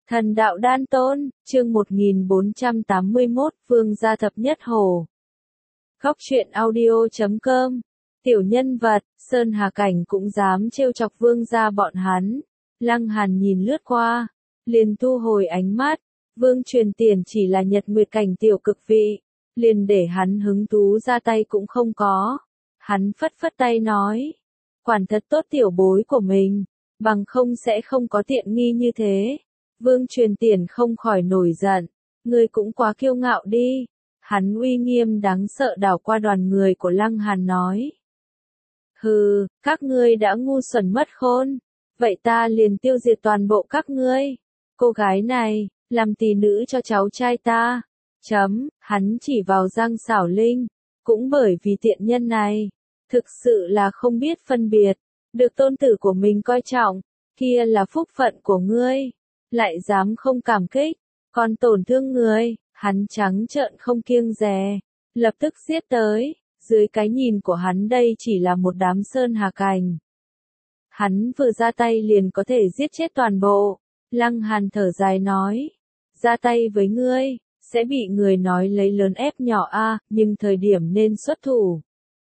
Thần đạo đan tôn, chương 1481, Vương gia thập nhất hồ. Góc truyện audio.com. Tiểu nhân vật, Sơn Hà Cảnh cũng dám trêu chọc vương gia bọn hắn. Lăng Hàn nhìn lướt qua, liền thu hồi ánh mắt. Vương Truyền Tiền chỉ là Nhật Nguyệt Cảnh tiểu cực vị, liền để hắn hứng thú ra tay cũng không có. Hắn phất phất tay nói, quản thật tốt tiểu bối của mình, bằng không sẽ không có tiện nghi như thế. Vương Truyền Tiền không khỏi nổi giận, ngươi cũng quá kiêu ngạo đi. Hắn uy nghiêm đáng sợ đảo qua đoàn người của Lăng Hàn nói. Hừ, các ngươi đã ngu xuẩn mất khôn, vậy ta liền tiêu diệt toàn bộ các ngươi. Cô gái này, làm tỷ nữ cho cháu trai ta. Hắn chỉ vào Giang Xảo Linh, cũng bởi vì tiện nhân này, thực sự là không biết phân biệt, được tôn tử của mình coi trọng, kia là phúc phận của ngươi. Lại dám không cảm kích, còn tổn thương người, hắn trắng trợn không kiêng dè, lập tức giết tới, dưới cái nhìn của hắn đây chỉ là một đám Sơn Hà Cảnh. Hắn vừa ra tay liền có thể giết chết toàn bộ. Lăng Hàn thở dài nói, ra tay với ngươi, sẽ bị người nói lấy lớn ép nhỏ a, nhưng thời điểm nên xuất thủ.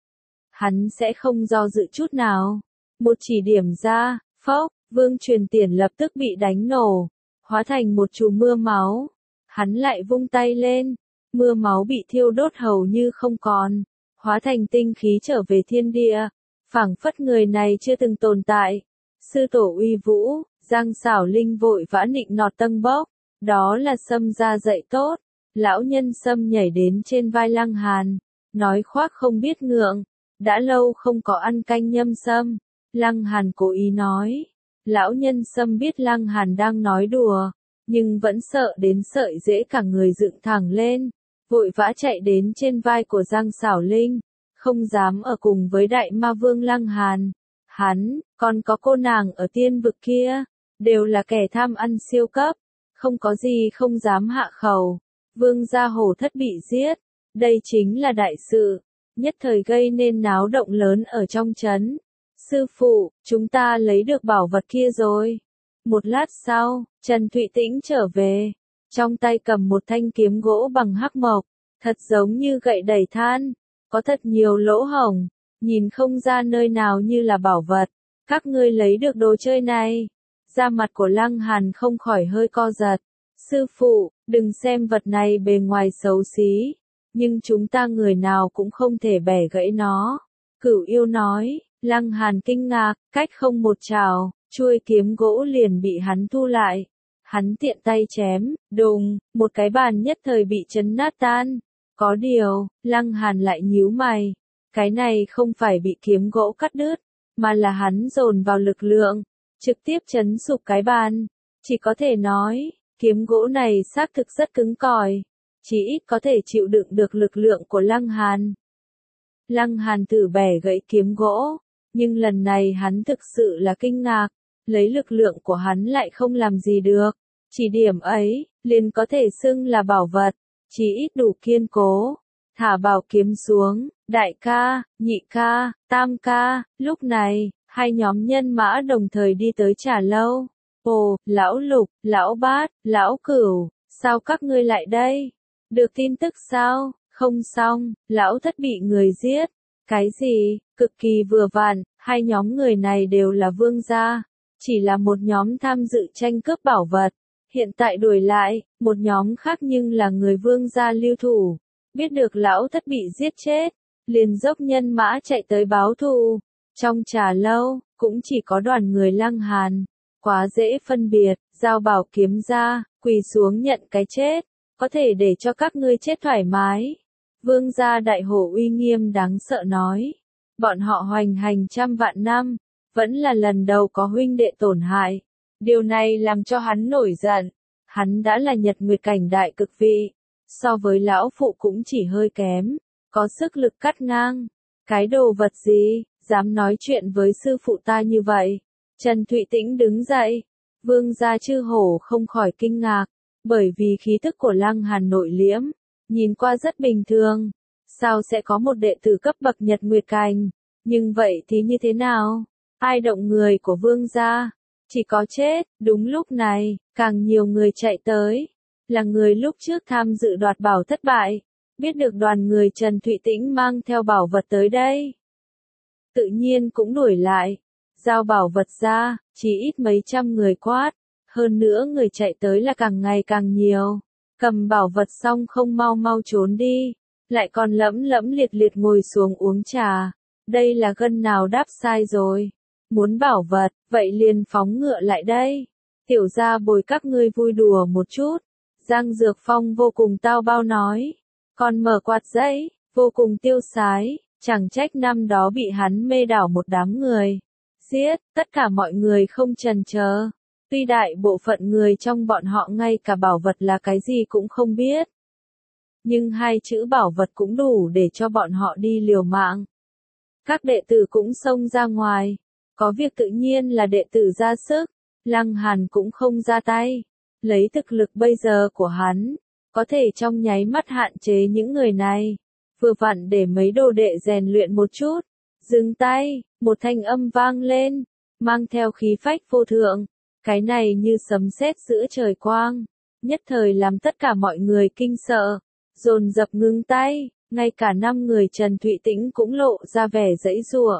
Hắn sẽ không do dự chút nào, một chỉ điểm ra, phốc, Vương Truyền Tiền lập tức bị đánh nổ, hóa thành một chùm mưa máu. Hắn lại vung tay lên, mưa máu bị thiêu đốt hầu như không còn, hóa thành tinh khí trở về thiên địa, phảng phất người này chưa từng tồn tại. Sư tổ uy vũ, Giang Xảo Linh vội vã nịnh nọt tâng bốc, đó là Sâm gia dạy tốt. Lão nhân Sâm nhảy đến trên vai Lăng Hàn, nói khoác không biết ngượng, đã lâu không có ăn canh nhâm sâm. Lăng Hàn cố ý nói. Lão nhân Sâm biết Lăng Hàn đang nói đùa, nhưng vẫn sợ đến sợi rễ cả người dựng thẳng lên, vội vã chạy đến trên vai của Giang Xảo Linh, không dám ở cùng với đại ma vương Lăng Hàn. Hắn, còn có cô nàng ở tiên vực kia, đều là kẻ tham ăn siêu cấp, không có gì không dám hạ khẩu. Vương gia hổ thất bị giết, đây chính là đại sự, nhất thời gây nên náo động lớn ở trong trấn. Sư phụ, chúng ta lấy được bảo vật kia rồi. Một lát sau, Trần Thụy Tĩnh trở về, trong tay cầm một thanh kiếm gỗ bằng hắc mộc, thật giống như gậy đẩy than, có thật nhiều lỗ hổng, nhìn không ra nơi nào như là bảo vật. Các ngươi lấy được đồ chơi này. Da mặt của Lăng Hàn không khỏi hơi co giật. Sư phụ, đừng xem vật này bề ngoài xấu xí, nhưng chúng ta người nào cũng không thể bẻ gãy nó. Cửu Yêu nói. Lăng Hàn kinh ngạc, cách không một trào, chuôi kiếm gỗ liền bị hắn thu lại. Hắn tiện tay chém, đùng, một cái bàn nhất thời bị chấn nát tan. Có điều, Lăng Hàn lại nhíu mày. Cái này không phải bị kiếm gỗ cắt đứt, mà là hắn dồn vào lực lượng, trực tiếp chấn sụp cái bàn. Chỉ có thể nói, kiếm gỗ này xác thực rất cứng cỏi, chỉ ít có thể chịu đựng được lực lượng của Lăng Hàn. Lăng Hàn thử bẻ gãy kiếm gỗ, nhưng lần này hắn thực sự là kinh ngạc, lấy lực lượng của hắn lại không làm gì được, chỉ điểm ấy, liền có thể xưng là bảo vật, chỉ ít đủ kiên cố. Thả bảo kiếm xuống, đại ca, nhị ca, tam ca. Lúc này, hai nhóm nhân mã đồng thời đi tới trà lâu. Ồ, lão Lục, lão Bát, lão Cửu, sao các ngươi lại đây? Được tin tức sao? Không xong, lão Thất bị người giết. Cái gì? Cực kỳ vừa vặn, hai nhóm người này đều là vương gia, chỉ là một nhóm tham dự tranh cướp bảo vật, hiện tại đuổi lại, một nhóm khác nhưng là người vương gia lưu thủ, biết được lão Thất bị giết chết, liền dốc nhân mã chạy tới báo thù. Trong trà lâu, cũng chỉ có đoàn người Lăng Hàn, quá dễ phân biệt, giao bảo kiếm ra, quỳ xuống nhận cái chết, có thể để cho các ngươi chết thoải mái. Vương gia đại hổ uy nghiêm đáng sợ nói. Bọn họ hoành hành trăm vạn năm, vẫn là lần đầu có huynh đệ tổn hại. Điều này làm cho hắn nổi giận. Hắn đã là Nhật Nguyệt Cảnh đại cực vị, so với lão phụ cũng chỉ hơi kém, có sức lực cắt ngang. Cái đồ vật gì, dám nói chuyện với sư phụ ta như vậy? Trần Thụy Tĩnh đứng dậy. Vương gia chư hổ không khỏi kinh ngạc, bởi vì khí thức của Lăng Hàn nội liễm, nhìn qua rất bình thường. Sao sẽ có một đệ tử cấp bậc Nhật Nguyệt Cảnh? Nhưng vậy thì như thế nào? Ai động người của vương gia? Chỉ có chết, đúng lúc này, càng nhiều người chạy tới. Là người lúc trước tham dự đoạt bảo thất bại. Biết được đoàn người Trần Thụy Tĩnh mang theo bảo vật tới đây. Tự nhiên cũng đuổi lại. Giao bảo vật ra, chỉ ít mấy trăm người quát. Hơn nữa người chạy tới là càng ngày càng nhiều. Cầm bảo vật xong không mau mau trốn đi. Lại còn lẫm lẫm liệt liệt ngồi xuống uống trà. Đây là gân nào đáp sai rồi. Muốn bảo vật, vậy liền phóng ngựa lại đây. Tiểu gia bồi các ngươi vui đùa một chút. Giang Dược Phong vô cùng tao bao nói. Còn mở quạt giấy, vô cùng tiêu sái. Chẳng trách năm đó bị hắn mê đảo một đám người. Giết, tất cả mọi người không chần chờ. Tuy đại bộ phận người trong bọn họ ngay cả bảo vật là cái gì cũng không biết. Nhưng hai chữ bảo vật cũng đủ để cho bọn họ đi liều mạng. Các đệ tử cũng xông ra ngoài. Có việc tự nhiên là đệ tử ra sức. Lăng Hàn cũng không ra tay. Lấy thực lực bây giờ của hắn, có thể trong nháy mắt hạn chế những người này. Vừa vặn để mấy đồ đệ rèn luyện một chút. Dừng tay, một thanh âm vang lên, mang theo khí phách vô thượng. Cái này như sấm sét giữa trời quang, nhất thời làm tất cả mọi người kinh sợ, dồn dập ngưng tay, ngay cả 5 người Trần Thụy Tĩnh cũng lộ ra vẻ giãy giụa.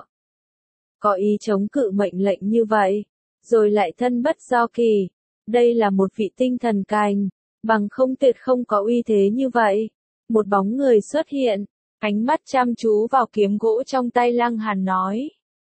Có ý chống cự mệnh lệnh như vậy, rồi lại thân bất do kỳ. Đây là một vị tinh thần cành, bằng không tuyệt không có uy thế như vậy. Một bóng người xuất hiện, ánh mắt chăm chú vào kiếm gỗ trong tay Lăng Hàn nói.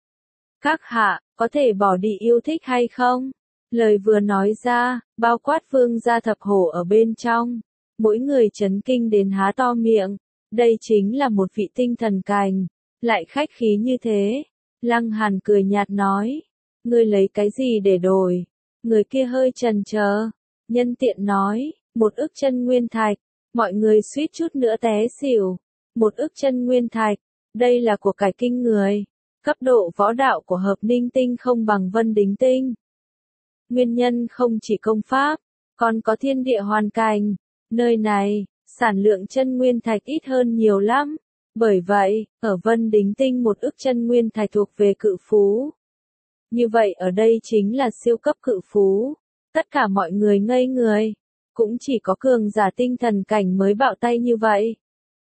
Các hạ, có thể bỏ đi yêu thích hay không? Lời vừa nói ra, bao quát Vương gia thập hổ ở bên trong. Mỗi người chấn kinh đến há to miệng. Đây chính là một vị tinh thần cành, lại khách khí như thế. Lăng Hàn cười nhạt nói. Ngươi lấy cái gì để đổi? Người kia hơi chần chờ, nhân tiện nói, 1 ức chân nguyên thạch. Mọi người suýt chút nữa té xỉu. 1 ức chân nguyên thạch, đây là của cải kinh người. Cấp độ võ đạo của Hợp Ninh Tinh không bằng Vân Đính Tinh. Nguyên nhân không chỉ công pháp, còn có thiên địa hoàn cảnh. Nơi này, sản lượng chân nguyên thạch ít hơn nhiều lắm. Bởi vậy, ở Vân Đính Tinh 1 ức chân nguyên thạch thuộc về cự phú. Như vậy ở đây chính là siêu cấp cự phú. Tất cả mọi người ngây người. Cũng chỉ có cường giả tinh thần cảnh mới bạo tay như vậy.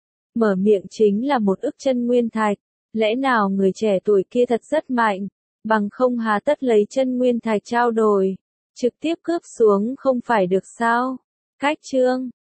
Mở miệng chính là 1 ức chân nguyên thạch. Lẽ nào người trẻ tuổi kia thật rất mạnh, bằng không hà tất lấy chân nguyên thạch trao đổi, trực tiếp cướp xuống không phải được sao? Cách chương